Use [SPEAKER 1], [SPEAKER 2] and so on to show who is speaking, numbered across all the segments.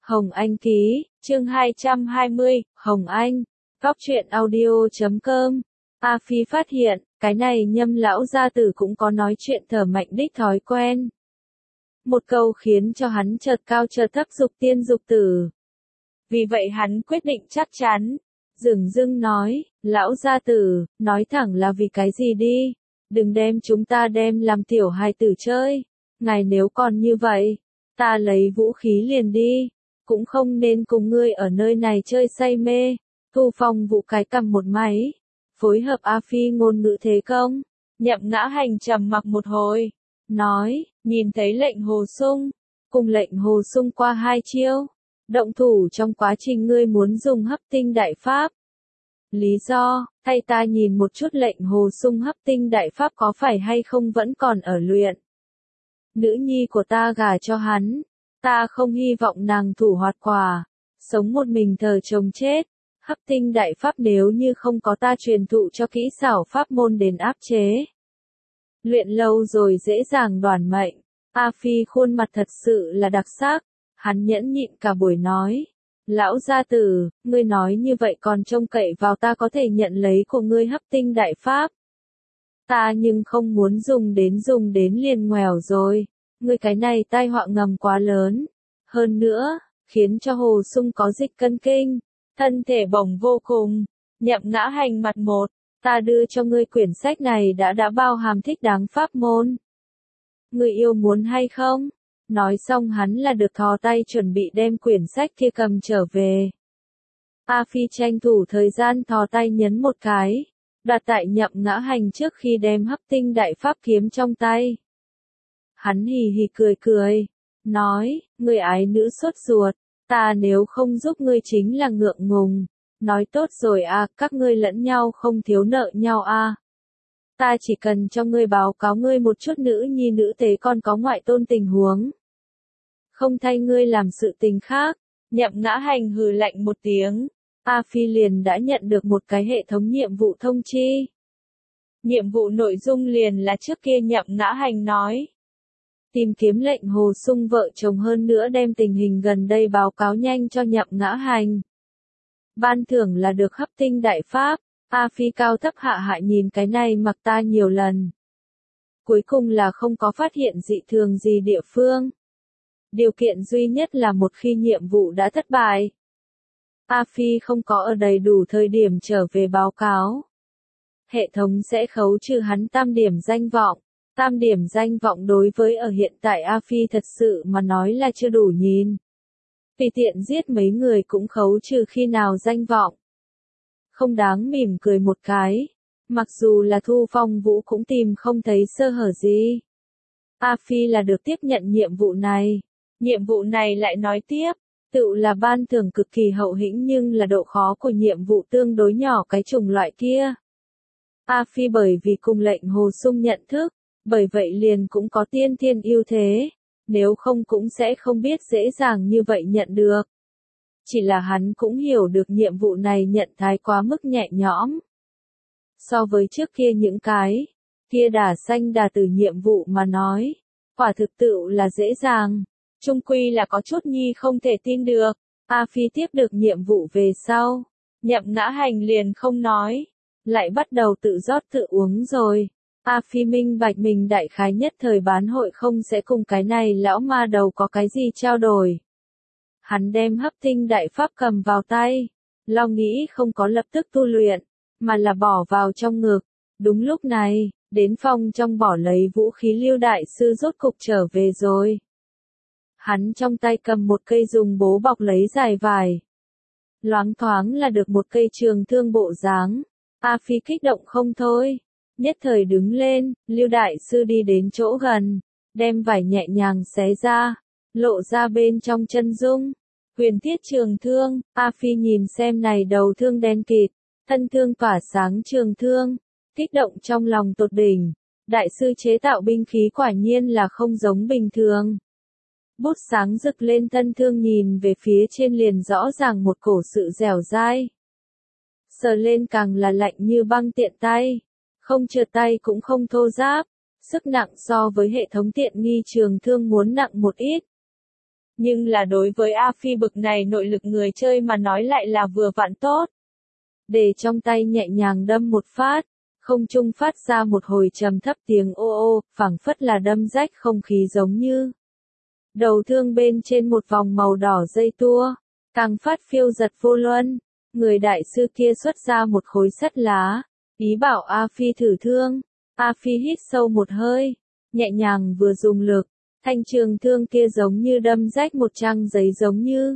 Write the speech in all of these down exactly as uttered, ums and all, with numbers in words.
[SPEAKER 1] Hồng Anh ký, chương hai trăm hai mươi, Hồng Anh, góc truyện audio chấm com. A Phi phát hiện, cái này Nhâm lão gia tử cũng có nói chuyện thở mạnh đích thói quen. Một câu khiến cho hắn chợt cao chợt thấp dục tiên dục tử. Vì vậy hắn quyết định chắc chắn. Dửng dưng nói, lão gia tử, nói thẳng là vì cái gì đi, đừng đem chúng ta đem làm tiểu hài tử chơi. Ngài nếu còn như vậy, ta lấy vũ khí liền đi, cũng không nên cùng ngươi ở nơi này chơi say mê. Thu Phong Vũ cái cầm một máy, phối hợp A Phi ngôn ngữ thế công. Nhậm Ngã Hành trầm mặc một hồi, nói, nhìn thấy lệnh Hồ Sung, cùng lệnh Hồ Sung qua hai chiêu, động thủ trong quá trình ngươi muốn dùng hấp tinh đại pháp. Lý do, thay ta nhìn một chút lệnh Hồ Sung hấp tinh đại pháp có phải hay không vẫn còn ở luyện. Nữ nhi của ta gả cho hắn, ta không hy vọng nàng thủ hoạt quả, sống một mình thờ chồng chết. Hấp tinh đại pháp nếu như không có ta truyền thụ cho kỹ xảo pháp môn đến áp chế. Luyện lâu rồi dễ dàng đoản mệnh. A Phi khuôn mặt thật sự là đặc sắc, hắn nhẫn nhịn cả buổi nói. Lão gia tử, ngươi nói như vậy còn trông cậy vào ta có thể nhận lấy của ngươi hấp tinh đại pháp. Ta nhưng không muốn dùng đến dùng đến liền ngoèo rồi, ngươi cái này tai họa ngầm quá lớn. Hơn nữa, khiến cho Hồ Sung có dịch cân kinh, thân thể bổng vô cùng. Nhậm Ngã Hành mặt một, ta đưa cho ngươi quyển sách này đã đã bao hàm thích đáng pháp môn. Ngươi yêu muốn hay không? Nói xong hắn là được thò tay chuẩn bị đem quyển sách kia cầm trở về. A Phi tranh thủ thời gian thò tay nhấn một cái, đặt tại Nhậm Ngã Hành trước khi đem hấp tinh đại pháp kiếm trong tay. Hắn hì hì cười cười, nói, người ái nữ sốt ruột, ta nếu không giúp ngươi chính là ngượng ngùng. Nói tốt rồi à, các ngươi lẫn nhau không thiếu nợ nhau à. Ta chỉ cần cho ngươi báo cáo ngươi một chút nữ nhi nữ tế còn có ngoại tôn tình huống. Không thay ngươi làm sự tình khác. Nhậm Ngã Hành hừ lạnh một tiếng. A Phi liền đã nhận được một cái hệ thống nhiệm vụ thông chi. Nhiệm vụ nội dung liền là trước kia Nhậm Ngã Hành nói. Tìm kiếm lệnh Hồ Sung vợ chồng hơn nữa đem tình hình gần đây báo cáo nhanh cho Nhậm Ngã Hành. Ban thưởng là được hấp tinh đại pháp. A Phi cao thấp hạ hạ nhìn cái này mặc ta nhiều lần. Cuối cùng là không có phát hiện dị thường gì địa phương. Điều kiện duy nhất là một khi nhiệm vụ đã thất bại, A Phi không có ở đầy đủ thời điểm trở về báo cáo, hệ thống sẽ khấu trừ hắn tam điểm danh vọng. Tam điểm danh vọng đối với ở hiện tại A Phi thật sự mà nói là chưa đủ nhìn. Vì tiện giết mấy người cũng khấu trừ khi nào danh vọng. Không đáng mỉm cười một cái. Mặc dù là Thu Phong Vũ cũng tìm không thấy sơ hở gì. A Phi là được tiếp nhận nhiệm vụ này. Nhiệm vụ này lại nói tiếp, tự là ban thưởng cực kỳ hậu hĩnh nhưng là độ khó của nhiệm vụ tương đối nhỏ cái chủng loại kia. A Phi bởi vì cùng lệnh Hồ Sung nhận thức, bởi vậy liền cũng có tiên thiên ưu thế, nếu không cũng sẽ không biết dễ dàng như vậy nhận được. Chỉ là hắn cũng hiểu được nhiệm vụ này nhận thái quá mức nhẹ nhõm. So với trước kia những cái, kia đà xanh đà từ nhiệm vụ mà nói, quả thực tự là dễ dàng, chung quy là có chút nhi không thể tin được. A Phi tiếp được nhiệm vụ về sau, Nhậm Ngã Hành liền không nói, lại bắt đầu tự rót tự uống rồi. A Phi minh bạch mình đại khái nhất thời bán hội không sẽ cùng cái này lão ma đầu có cái gì trao đổi. Hắn đem hấp tinh đại pháp cầm vào tay, lo nghĩ không có lập tức tu luyện, mà là bỏ vào trong ngực. Đúng lúc này, đến phòng trong bỏ lấy vũ khí Lưu đại sư rốt cục trở về rồi. Hắn trong tay cầm một cây dùng bố bọc lấy dài vải. Loáng thoáng là được một cây trường thương bộ dáng. A Phi kích động không thôi. Nhất thời đứng lên, Lưu đại sư đi đến chỗ gần, đem vải nhẹ nhàng xé ra, lộ ra bên trong chân dung. Huyền thiết trường thương. A Phi nhìn xem này đầu thương đen kịt, thân thương tỏa sáng trường thương, kích động trong lòng tột đỉnh. Đại sư chế tạo binh khí quả nhiên là không giống bình thường. Bút sáng rực lên thân thương nhìn về phía trên liền rõ ràng một cổ sự dẻo dai. Sờ lên càng là lạnh như băng tiện tay, không trượt tay cũng không thô ráp, sức nặng so với hệ thống tiện nghi trường thương muốn nặng một ít. nhưng là đối với A Phi bực này nội lực người chơi mà nói lại là vừa vặn tốt. Để trong tay nhẹ nhàng đâm một phát, không trung phát ra một hồi trầm thấp tiếng ô ô, phảng phất là đâm rách không khí giống như. Đầu thương bên trên một vòng màu đỏ dây tua, càng phát phiêu giật vô luân, người đại sư kia xuất ra một khối sắt lá, ý bảo A Phi thử thương. A Phi hít sâu một hơi, nhẹ nhàng vừa dùng lực, thanh trường thương kia giống như đâm rách một trang giấy giống như.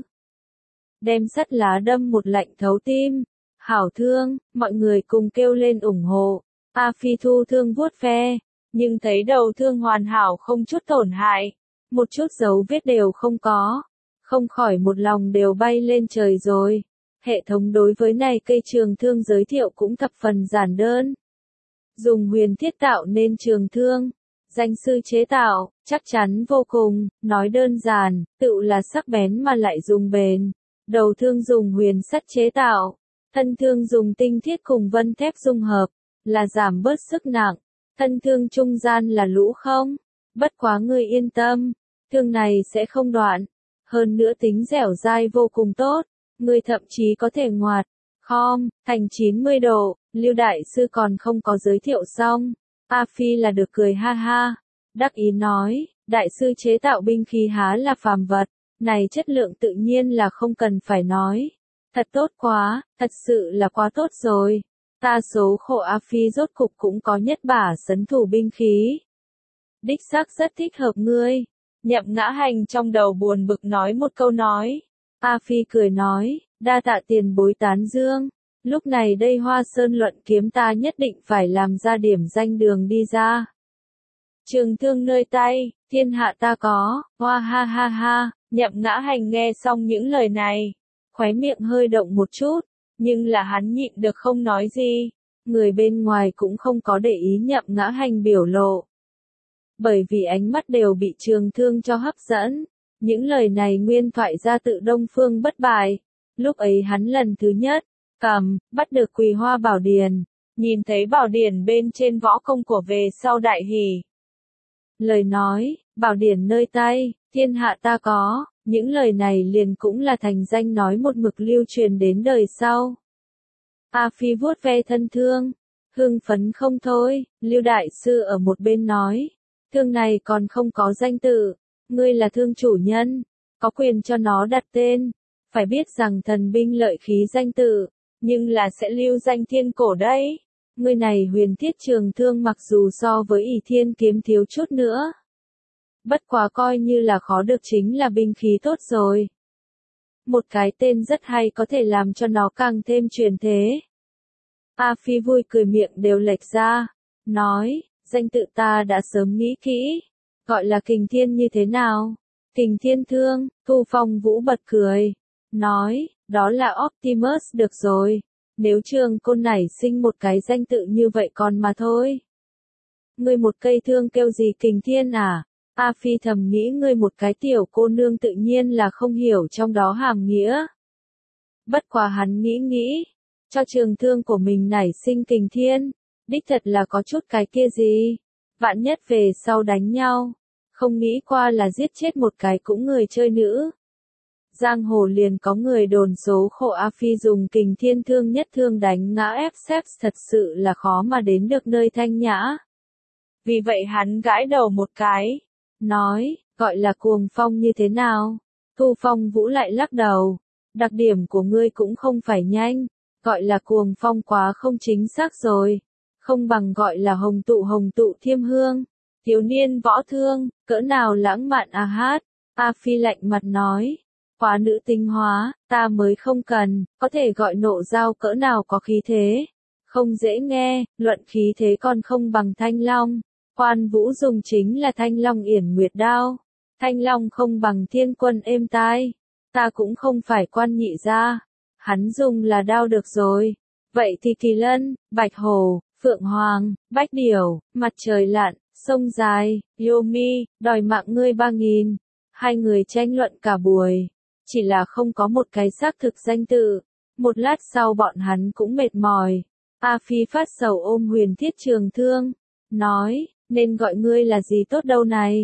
[SPEAKER 1] Đem sắt lá đâm một lạnh thấu tim. Hảo thương, mọi người cùng kêu lên ủng hộ. A Phi thu thương vuốt ve, nhưng thấy đầu thương hoàn hảo không chút tổn hại, một chút dấu vết đều không có, không khỏi một lòng đều bay lên trời rồi. Hệ thống đối với này cây trường thương giới thiệu cũng thập phần giản đơn. Dùng huyền thiết tạo nên trường thương, danh sư chế tạo, chắc chắn vô cùng, nói đơn giản, tự là sắc bén mà lại dùng bền. Đầu thương dùng huyền sắt chế tạo. Thân thương dùng tinh thiết cùng vân thép dung hợp, là giảm bớt sức nặng. Thân thương trung gian là lũ không. Bất quá ngươi yên tâm, thương này sẽ không đoạn. Hơn nữa tính dẻo dai vô cùng tốt, ngươi thậm chí có thể ngoạt, khom, thành chín mươi độ. Lưu đại sư còn không có giới thiệu xong. A Phi là được cười ha ha. Đắc ý nói, đại sư chế tạo binh khí há là phàm vật, này chất lượng tự nhiên là không cần phải nói. Thật tốt quá, thật sự là quá tốt rồi. Ta số khổ A Phi rốt cục cũng có nhất bả sấn thủ binh khí. Đích xác rất thích hợp ngươi. Nhậm Ngã Hành trong đầu buồn bực nói một câu nói. A Phi cười nói, đa tạ tiền bối tán dương. Lúc này đây Hoa Sơn luận kiếm ta nhất định phải làm ra điểm danh đường đi ra. Trường thương nơi tay, thiên hạ ta có, hoa ha ha ha. Nhậm Ngã Hành nghe xong những lời này, khóe miệng hơi động một chút, nhưng là hắn nhịn được không nói gì. Người bên ngoài cũng không có để ý Nhậm Ngã Hành biểu lộ. Bởi vì ánh mắt đều bị trường thương cho hấp dẫn. Những lời này nguyên thoại ra tự Đông Phương Bất Bại. Lúc ấy hắn lần thứ nhất, cầm, bắt được Quỳ Hoa Bảo Điển. Nhìn thấy bảo điển bên trên võ công của về sau đại hỉ. Lời nói, bảo điển nơi tay, thiên hạ ta có. Những lời này liền cũng là thành danh nói một mực lưu truyền đến đời sau. A Phi vuốt ve thân thương, hưng phấn không thôi. Lưu đại sư ở một bên nói, thương này còn không có danh tự, ngươi là thương chủ nhân, có quyền cho nó đặt tên. Phải biết rằng thần binh lợi khí danh tự, nhưng là sẽ lưu danh thiên cổ đấy. Ngươi này huyền thiết trường thương mặc dù so với ỷ thiên kiếm thiếu chút nữa. Bất quá coi như là khó được chính là binh khí tốt rồi. Một cái tên rất hay có thể làm cho nó càng thêm truyền thế. A Phi vui cười miệng đều lệch ra, nói, danh tự ta đã sớm nghĩ kỹ, gọi là Kình Thiên như thế nào? Kình Thiên Thương. Thu Phong Vũ bật cười, nói, đó là Optimus được rồi, nếu Trường Côn nảy sinh một cái danh tự như vậy còn mà thôi. Ngươi một cây thương kêu gì Kình Thiên à? A Phi thầm nghĩ ngươi một cái tiểu cô nương tự nhiên là không hiểu trong đó hàm nghĩa. Bất quá hắn nghĩ nghĩ, cho trường thương của mình nảy sinh Kình Thiên, đích thật là có chút cái kia gì. Vạn nhất về sau đánh nhau, không nghĩ qua là giết chết một cái cũng người chơi nữ. Giang hồ liền có người đồn số khổ A Phi dùng Kình Thiên thương nhất thương đánh ngã ép xếp thật sự là khó mà đến được nơi thanh nhã. Vì vậy hắn gãi đầu một cái, nói, gọi là cuồng phong như thế nào? Thu Phong Vũ lại lắc đầu, đặc điểm của ngươi cũng không phải nhanh, gọi là cuồng phong quá không chính xác rồi, không bằng gọi là hồng tụ hồng tụ thiêm hương, thiếu niên võ thương, cỡ nào lãng mạn à hát. A Phi lạnh mặt nói, quá nữ tinh hóa, ta mới không cần, có thể gọi nộ giao cỡ nào có khí thế, không dễ nghe, luận khí thế còn không bằng Thanh Long. Quan Vũ dùng chính là Thanh Long Yển Nguyệt đao. Thanh Long không bằng Thiên Quân êm tai. Ta cũng không phải Quan Nhị gia. Hắn dùng là đao được rồi. Vậy thì Kỳ Lân, Bạch Hổ, Phượng Hoàng, Bách Điểu, Mặt Trời Lặn, Sông Dài, Yomi, đòi mạng ngươi ba nghìn. Hai người tranh luận cả buổi. Chỉ là không có một cái xác thực danh tự. Một lát sau bọn hắn cũng mệt mỏi. A Phi phát sầu ôm huyền thiết trường thương. Nói, nên gọi ngươi là gì tốt đâu này?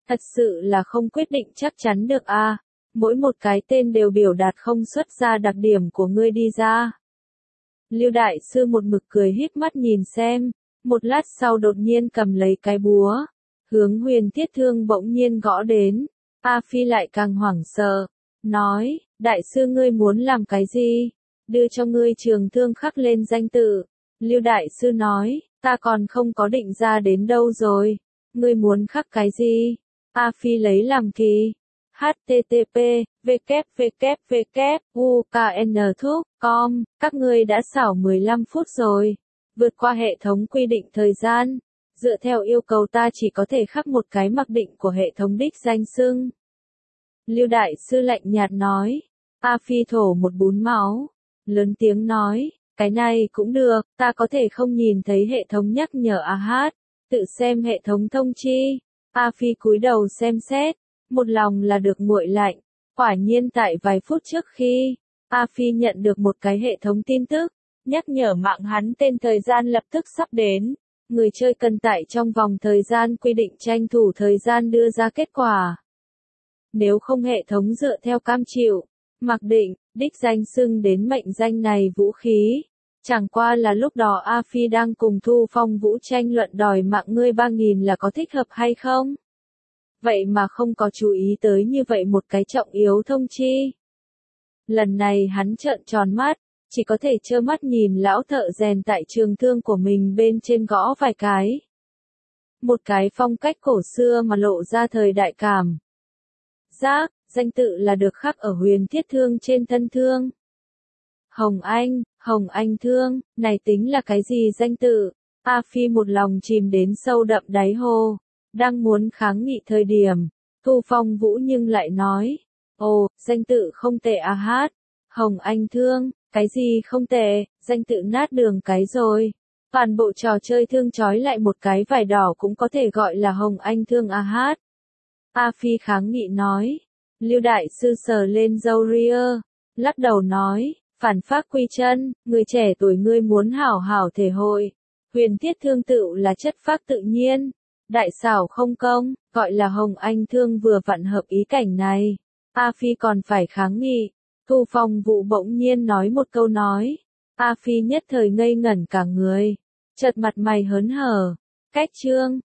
[SPEAKER 1] Thật sự là không quyết định chắc chắn được à, mỗi một cái tên đều biểu đạt không xuất ra đặc điểm của ngươi đi ra. Lưu đại sư một mực cười híp mắt nhìn xem, một lát sau đột nhiên cầm lấy cái búa, hướng Huyền Thiết Thương bỗng nhiên gõ đến. A Phi lại càng hoảng sợ, nói, đại sư ngươi muốn làm cái gì? Đưa cho ngươi trường thương khắc lên danh tự. Lưu đại sư nói, ta còn không có định ra đến đâu rồi, ngươi muốn khắc cái gì? A Phi lấy làm kỳ. H T T P, W W W, U K N thuốc, com, các ngươi đã xảo mười lăm phút rồi. Vượt qua hệ thống quy định thời gian. Dựa theo yêu cầu ta chỉ có thể khắc một cái mặc định của hệ thống đích danh xưng. Lưu đại sư lạnh nhạt nói. A Phi thổ một bún máu. Lớn tiếng nói, cái này cũng được, ta có thể không nhìn thấy hệ thống nhắc nhở A Hát. Tự xem hệ thống thông chi. A Phi cúi đầu xem xét. Một lòng là được nguội lạnh. Quả nhiên tại vài phút trước khi A Phi nhận được một cái hệ thống tin tức, nhắc nhở mạng hắn tên thời gian lập tức sắp đến. Người chơi cần tại trong vòng thời gian quy định tranh thủ thời gian đưa ra kết quả. Nếu không hệ thống dựa theo cam chịu, mặc định, đích danh xưng đến mệnh danh này vũ khí. Chẳng qua là lúc đó A Phi đang cùng Thu Phong Vũ tranh luận đòi mạng ngươi ba nghìn là có thích hợp hay không? Vậy mà không có chú ý tới như vậy một cái trọng yếu thông chi. Lần này hắn trợn tròn mắt, chỉ có thể trơ mắt nhìn lão thợ rèn tại trường thương của mình bên trên gõ vài cái. Một cái phong cách cổ xưa mà lộ ra thời đại cảm. Giác, danh tự là được khắc ở Huyền Thiết Thương trên thân thương. Hồng Anh, Hồng Anh Thương, này tính là cái gì danh tự? A Phi một lòng chìm đến sâu đậm đáy hồ. Đang muốn kháng nghị thời điểm, Thu Phong Vũ nhưng lại nói, ồ, danh tự không tệ A Hát, Hồng Anh Thương, cái gì không tệ, danh tự nát đường cái rồi. Toàn bộ trò chơi thương trói lại một cái vải đỏ cũng có thể gọi là Hồng Anh Thương A Hát. A Phi kháng nghị nói, Lưu đại sư sờ lên râu ria, lắc đầu nói, phản phác quy chân, người trẻ tuổi ngươi muốn hảo hảo thể hội. Huyền Thiết Thương tự là chất phác tự nhiên. Đại xảo không công, gọi là Hồng Anh Thương vừa vặn hợp ý cảnh này. A Phi còn phải kháng nghị. Thu Phong Vũ bỗng nhiên nói một câu nói. A Phi nhất thời ngây ngẩn cả người. Chợt mặt mày hớn hở. Cách chương.